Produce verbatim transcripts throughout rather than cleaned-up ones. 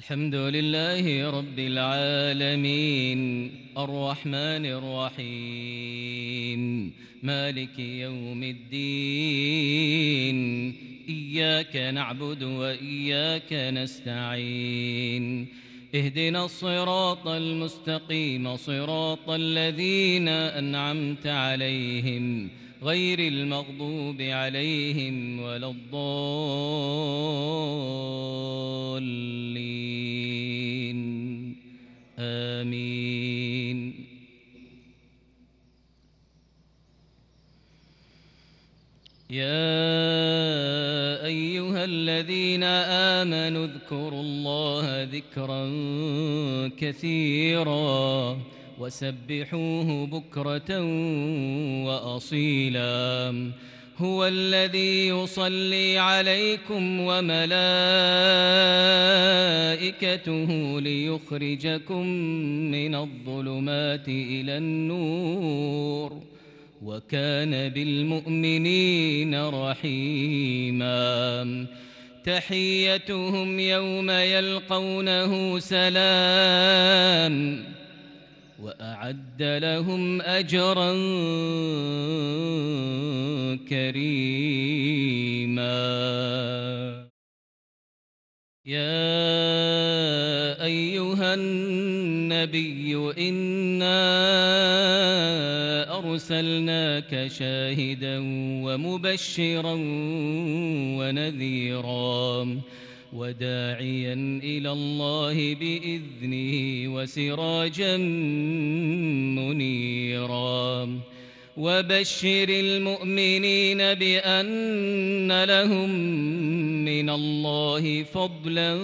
الحمد لله رب العالمين الرحمن الرحيم مالك يوم الدين إياك نعبد وإياك نستعين اهدنا الصراط المستقيم صراط الذين أنعمت عليهم غير المغضوب عليهم ولا الضالين آمين. يا أيها الذين آمنوا اذكروا الله ذكرا كثيرا وسبحوه بكرة وأصيلا هو الذي يصلي عليكم وملائكته ليخرجكم من الظلمات إلى النور وكان بالمؤمنين رحيما تحيتهم يوم يلقونه سلام وأعد لهم أجرا كريما. يا أيها النبي إنا أرسلناك شاهدا ومبشرا ونذيرا وداعيا إلى الله بإذنه وسراجا منيرا وبشر المؤمنين بأن لهم من الله فضلا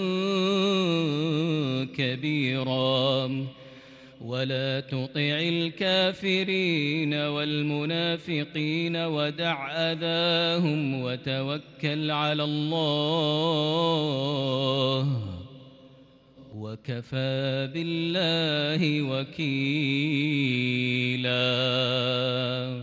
كبيرا ولا تطع الكافرين والمنافقين ودع أذاهم وتوكل على الله وكفى بالله وكيلا.